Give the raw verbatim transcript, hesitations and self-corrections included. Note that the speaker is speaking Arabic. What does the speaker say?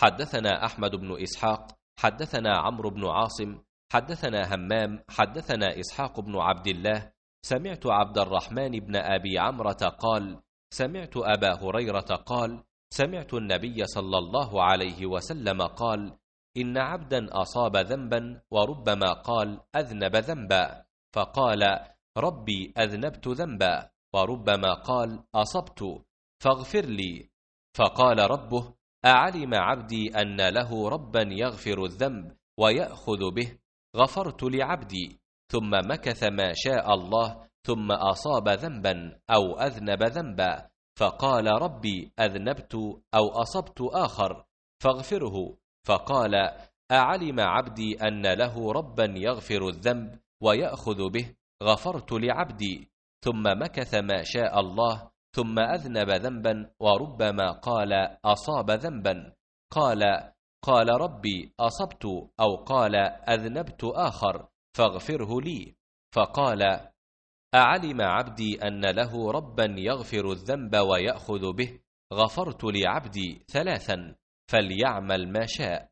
حدثنا أحمد بن إسحاق حدثنا عمرو بن عاصم حدثنا همام حدثنا إسحاق بن عبد الله سمعت عبد الرحمن بن أبي عمرة قال سمعت أبا هريرة قال سمعت النبي صلى الله عليه وسلم قال إن عبدا أصاب ذنبا وربما قال أذنب ذنبا فقال ربي أذنبت ذنبا وربما قال أصبت فاغفر لي فقال ربه أعلم عبدي أن له ربا يغفر الذنب ويأخذ به غفرت لعبدي ثم مكث ما شاء الله ثم أصاب ذنبا أو أذنب ذنبا فقال ربي أذنبت أو أصبت آخر فاغفره فقال أعلم عبدي أن له ربا يغفر الذنب ويأخذ به غفرت لعبدي ثم مكث ما شاء الله ثم أذنب ذنبا وربما قال أصاب ذنبا قال قال ربي أصبت أو قال أذنبت آخر فاغفره لي فقال أعلم عبدي أن له ربا يغفر الذنب ويأخذ به غفرت لعبدي ثلاثا فليعمل ما شاء.